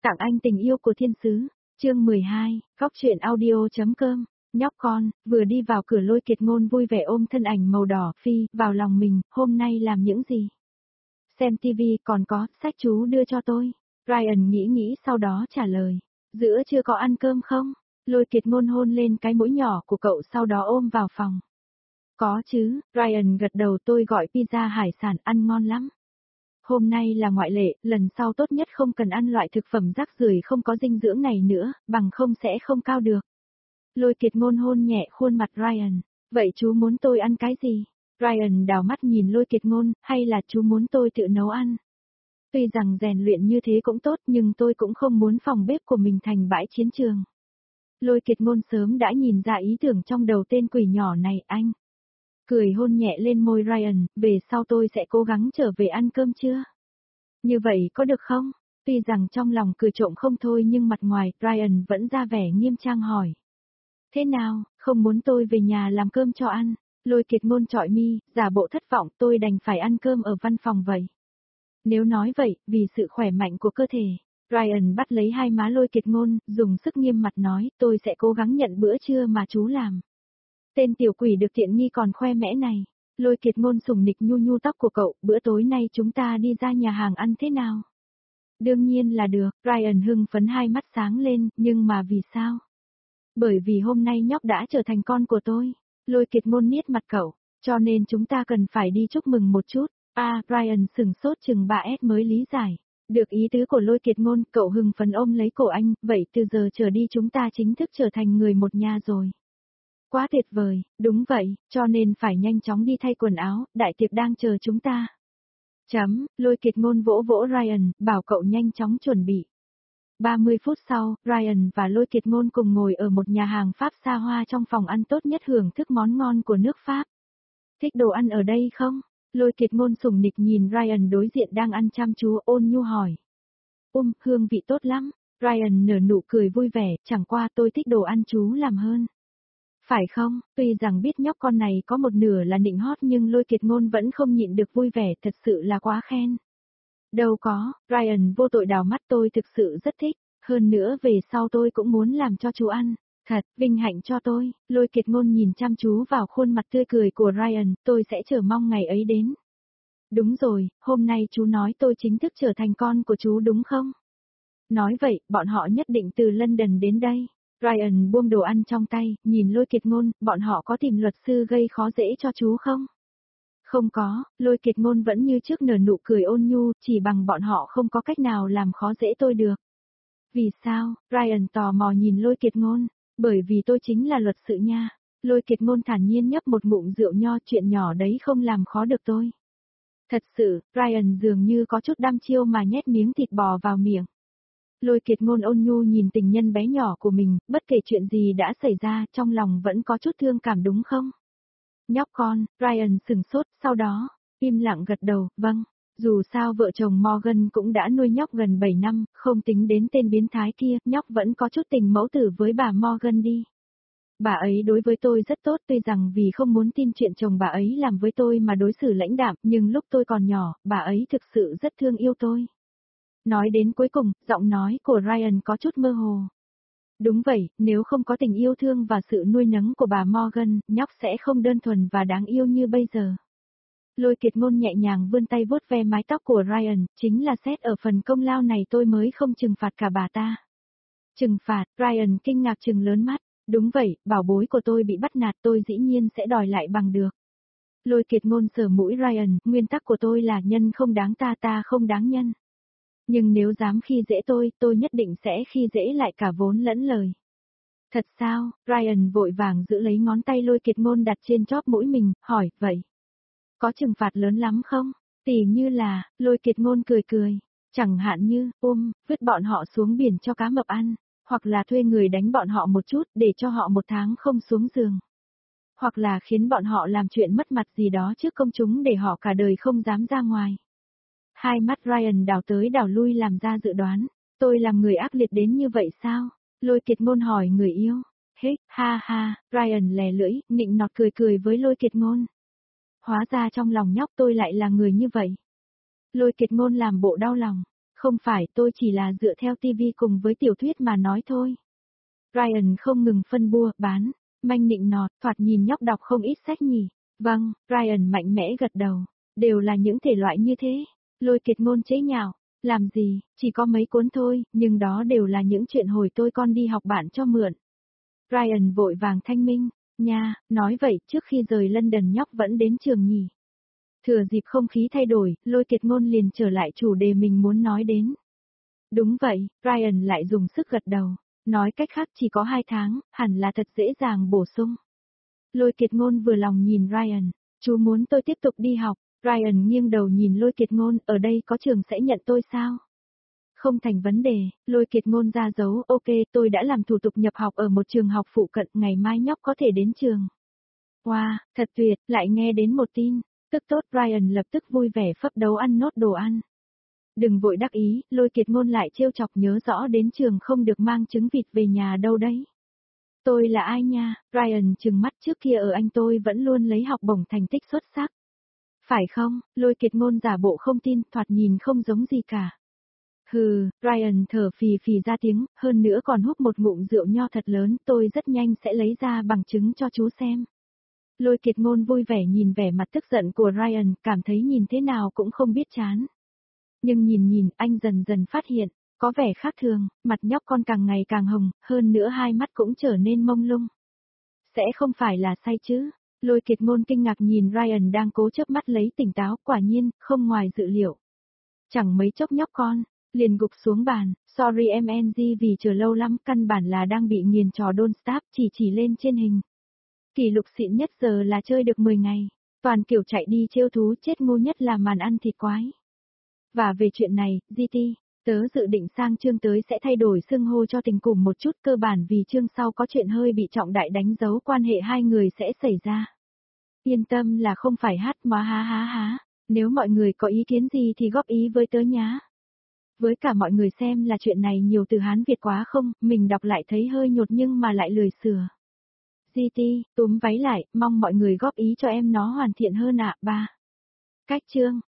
Tặng anh tình yêu của thiên sứ. Chương 12, góc truyện audio.com. Nhóc con, vừa đi vào cửa Lôi Kiệt Ngôn vui vẻ ôm thân ảnh màu đỏ phi vào lòng mình, hôm nay làm những gì? Xem tivi còn có, sách chú đưa cho tôi. Ryan nghĩ sau đó trả lời. Giữa chưa có ăn cơm không? Lôi Kiệt Ngôn hôn lên cái mũi nhỏ của cậu sau đó ôm vào phòng. Có chứ, Ryan gật đầu, tôi gọi pizza hải sản ăn ngon lắm. Hôm nay là ngoại lệ, lần sau tốt nhất không cần ăn loại thực phẩm rác rưởi không có dinh dưỡng này nữa, bằng không sẽ không cao được. Lôi Kiệt Ngôn hôn nhẹ khuôn mặt Ryan. Vậy chú muốn tôi ăn cái gì? Ryan đảo mắt nhìn Lôi Kiệt Ngôn, hay là chú muốn tôi tự nấu ăn? Tuy rằng rèn luyện như thế cũng tốt nhưng tôi cũng không muốn phòng bếp của mình thành bãi chiến trường. Lôi Kiệt Ngôn sớm đã nhìn ra ý tưởng trong đầu tên quỷ nhỏ này anh. Cười hôn nhẹ lên môi Ryan, về sau tôi sẽ cố gắng trở về ăn cơm trưa. Như vậy có được không? Tuy rằng trong lòng cười trộm không thôi nhưng mặt ngoài, Ryan vẫn ra vẻ nghiêm trang hỏi. Thế nào, không muốn tôi về nhà làm cơm cho ăn? Lôi Kiệt Ngôn trọi mi, giả bộ thất vọng, tôi đành phải ăn cơm ở văn phòng vậy. Nếu nói vậy, vì sự khỏe mạnh của cơ thể. Ryan bắt lấy hai má Lôi Kiệt Ngôn, dùng sức nghiêm mặt nói, tôi sẽ cố gắng nhận bữa trưa mà chú làm. Tên tiểu quỷ được tiện nghi còn khoe mẽ này. Lôi Kiệt Ngôn sủng nịch nhu tóc của cậu, bữa tối nay chúng ta đi ra nhà hàng ăn thế nào? Đương nhiên là được, Ryan hưng phấn hai mắt sáng lên, nhưng mà vì sao? Bởi vì hôm nay nhóc đã trở thành con của tôi. Lôi Kiệt Ngôn niết mặt cậu, cho nên chúng ta cần phải đi chúc mừng một chút. Ryan sừng sốt chừng 3S mới lý giải. Được ý tứ của Lôi Kiệt Ngôn, cậu hưng phấn ôm lấy cổ anh, vậy từ giờ trở đi chúng ta chính thức trở thành người một nhà rồi. Quá tuyệt vời, đúng vậy, cho nên phải nhanh chóng đi thay quần áo, đại tiệc đang chờ chúng ta. Lôi Kiệt Ngôn vỗ vỗ Ryan, bảo cậu nhanh chóng chuẩn bị. 30 phút sau, Ryan và Lôi Kiệt Ngôn cùng ngồi ở một nhà hàng Pháp xa hoa trong phòng ăn tốt nhất hưởng thức món ngon của nước Pháp. Thích đồ ăn ở đây không? Lôi Kiệt Ngôn sủng nịch nhìn Ryan đối diện đang ăn chăm chú ôn nhu hỏi. Hương vị tốt lắm. Ryan nở nụ cười vui vẻ, chẳng qua tôi thích đồ ăn chú làm hơn. Phải không, tuy rằng biết nhóc con này có một nửa là nịnh hót nhưng Lôi Kiệt Ngôn vẫn không nhịn được vui vẻ, thật sự là quá khen. Đâu có, Ryan vô tội đào mắt, tôi thực sự rất thích, hơn nữa về sau tôi cũng muốn làm cho chú ăn. Thật, vinh hạnh cho tôi. Lôi Kiệt Ngôn nhìn chăm chú vào khuôn mặt tươi cười của Ryan, tôi sẽ chờ mong ngày ấy đến. Đúng rồi, hôm nay chú nói tôi chính thức trở thành con của chú đúng không? Nói vậy, bọn họ nhất định từ London đến đây. Ryan buông đồ ăn trong tay, nhìn Lôi Kiệt Ngôn, bọn họ có tìm luật sư gây khó dễ cho chú không? Không có, Lôi Kiệt Ngôn vẫn như trước nở nụ cười ôn nhu, chỉ bằng bọn họ không có cách nào làm khó dễ tôi được. Vì sao? Ryan tò mò nhìn Lôi Kiệt Ngôn. Bởi vì tôi chính là luật sự nha. Lôi Kiệt Ngôn thản nhiên nhấp một ngụm rượu nho, chuyện nhỏ đấy không làm khó được tôi. Thật sự, Ryan dường như có chút đăm chiêu mà nhét miếng thịt bò vào miệng. Lôi Kiệt Ngôn ôn nhu nhìn tình nhân bé nhỏ của mình, bất kể chuyện gì đã xảy ra, trong lòng vẫn có chút thương cảm đúng không? Nhóc con, Ryan sừng sốt, sau đó, im lặng gật đầu, vâng. Dù sao vợ chồng Morgan cũng đã nuôi nhóc gần 7 năm, không tính đến tên biến thái kia, nhóc vẫn có chút tình mẫu tử với bà Morgan đi. Bà ấy đối với tôi rất tốt, tuy rằng vì không muốn tin chuyện chồng bà ấy làm với tôi mà đối xử lãnh đạm, nhưng lúc tôi còn nhỏ, bà ấy thực sự rất thương yêu tôi. Nói đến cuối cùng, giọng nói của Ryan có chút mơ hồ. Đúng vậy, nếu không có tình yêu thương và sự nuôi nấng của bà Morgan, nhóc sẽ không đơn thuần và đáng yêu như bây giờ. Lôi Kiệt Ngôn nhẹ nhàng vươn tay vuốt ve mái tóc của Ryan, chính là xét ở phần công lao này tôi mới không trừng phạt cả bà ta. Trừng phạt, Ryan kinh ngạc trừng lớn mắt, đúng vậy, bảo bối của tôi bị bắt nạt tôi dĩ nhiên sẽ đòi lại bằng được. Lôi Kiệt Ngôn sờ mũi Ryan, nguyên tắc của tôi là nhân không đáng ta không đáng nhân. Nhưng nếu dám khi dễ tôi nhất định sẽ khi dễ lại cả vốn lẫn lời. Thật sao? Ryan vội vàng giữ lấy ngón tay Lôi Kiệt Ngôn đặt trên chóp mũi mình, hỏi, vậy. Có trừng phạt lớn lắm không? Tỉ như là, Lôi Kiệt Ngôn cười. Chẳng hạn như, vứt bọn họ xuống biển cho cá mập ăn, hoặc là thuê người đánh bọn họ một chút để cho họ 1 tháng không xuống giường. Hoặc là khiến bọn họ làm chuyện mất mặt gì đó trước công chúng để họ cả đời không dám ra ngoài. Hai mắt Ryan đảo tới đảo lui làm ra dự đoán. Tôi làm người ác liệt đến như vậy sao? Lôi Kiệt Ngôn hỏi người yêu. Ha, Ryan lè lưỡi, nịnh nọt cười với Lôi Kiệt Ngôn. Hóa ra trong lòng nhóc tôi lại là người như vậy. Lôi Kiệt Ngôn làm bộ đau lòng. Không phải, tôi chỉ là dựa theo TV cùng với tiểu thuyết mà nói thôi. Ryan không ngừng phân bua, bán, manh nịnh nọt, thoạt nhìn nhóc đọc không ít sách nhỉ. Vâng, Ryan mạnh mẽ gật đầu. Đều là những thể loại như thế. Lôi Kiệt Ngôn chế nhạo. Làm gì, chỉ có mấy cuốn thôi, nhưng đó đều là những chuyện hồi tôi con đi học bạn cho mượn. Ryan vội vàng thanh minh. Nha, nói vậy trước khi rời London nhóc vẫn đến trường nhỉ. Thừa dịp không khí thay đổi, Lôi Kiệt Ngôn liền trở lại chủ đề mình muốn nói đến. Đúng vậy, Ryan lại dùng sức gật đầu. Nói cách khác chỉ có 2 tháng, hẳn là thật dễ dàng bổ sung. Lôi Kiệt Ngôn vừa lòng nhìn Ryan. Chú muốn tôi tiếp tục đi học. Ryan nghiêng đầu nhìn Lôi Kiệt Ngôn, ở đây có trường sẽ nhận tôi sao? Không thành vấn đề, Lôi Kiệt Ngôn ra dấu, ok, tôi đã làm thủ tục nhập học ở một trường học phụ cận, ngày mai nhóc có thể đến trường. Wow, thật tuyệt, lại nghe đến một tin. Tức tốt, Ryan lập tức vui vẻ phấp đấu ăn nốt đồ ăn. Đừng vội đắc ý, Lôi Kiệt Ngôn lại trêu chọc nhớ rõ đến trường không được mang trứng vịt về nhà đâu đấy. Tôi là ai nha, Ryan trừng mắt trước kia ở Anh tôi vẫn luôn lấy học bổng thành tích xuất sắc. Phải không, Lôi Kiệt Ngôn giả bộ không tin, thoạt nhìn không giống gì cả. Hừ, Ryan thở phì phì ra tiếng, hơn nữa còn hút một ngụm rượu nho thật lớn, tôi rất nhanh sẽ lấy ra bằng chứng cho chú xem. Lôi Kiệt Ngôn vui vẻ nhìn vẻ mặt tức giận của Ryan, cảm thấy nhìn thế nào cũng không biết chán. Nhưng nhìn anh dần dần phát hiện, có vẻ khác thường, mặt nhóc con càng ngày càng hồng, hơn nữa hai mắt cũng trở nên mông lung. Sẽ không phải là say chứ? Lôi Kiệt Ngôn kinh ngạc nhìn Ryan đang cố chớp mắt lấy tỉnh táo, quả nhiên, không ngoài dự liệu. Chẳng mấy chốc nhóc con, liền gục xuống bàn, sorry em NG vì chờ lâu lắm, căn bản là đang bị nghiền trò Don't Stop, chỉ lên trên hình. Kỷ lục xịn nhất giờ là chơi được 10 ngày, toàn kiểu chạy đi trêu thú, chết ngu nhất là màn ăn thịt quái. Và về chuyện này, GT, tớ dự định sang chương tới sẽ thay đổi xưng hô cho tình cùng một chút, cơ bản vì chương sau có chuyện hơi bị trọng đại đánh dấu quan hệ hai người sẽ xảy ra. Yên tâm là không phải hát mà há. Nếu mọi người có ý kiến gì thì góp ý với tớ nhá. Với cả mọi người xem là chuyện này nhiều từ Hán Việt quá không, mình đọc lại thấy hơi nhột nhưng mà lại lười sửa. GT, túm váy lại, mong mọi người góp ý cho em nó hoàn thiện hơn ạ. 3. Cách chương.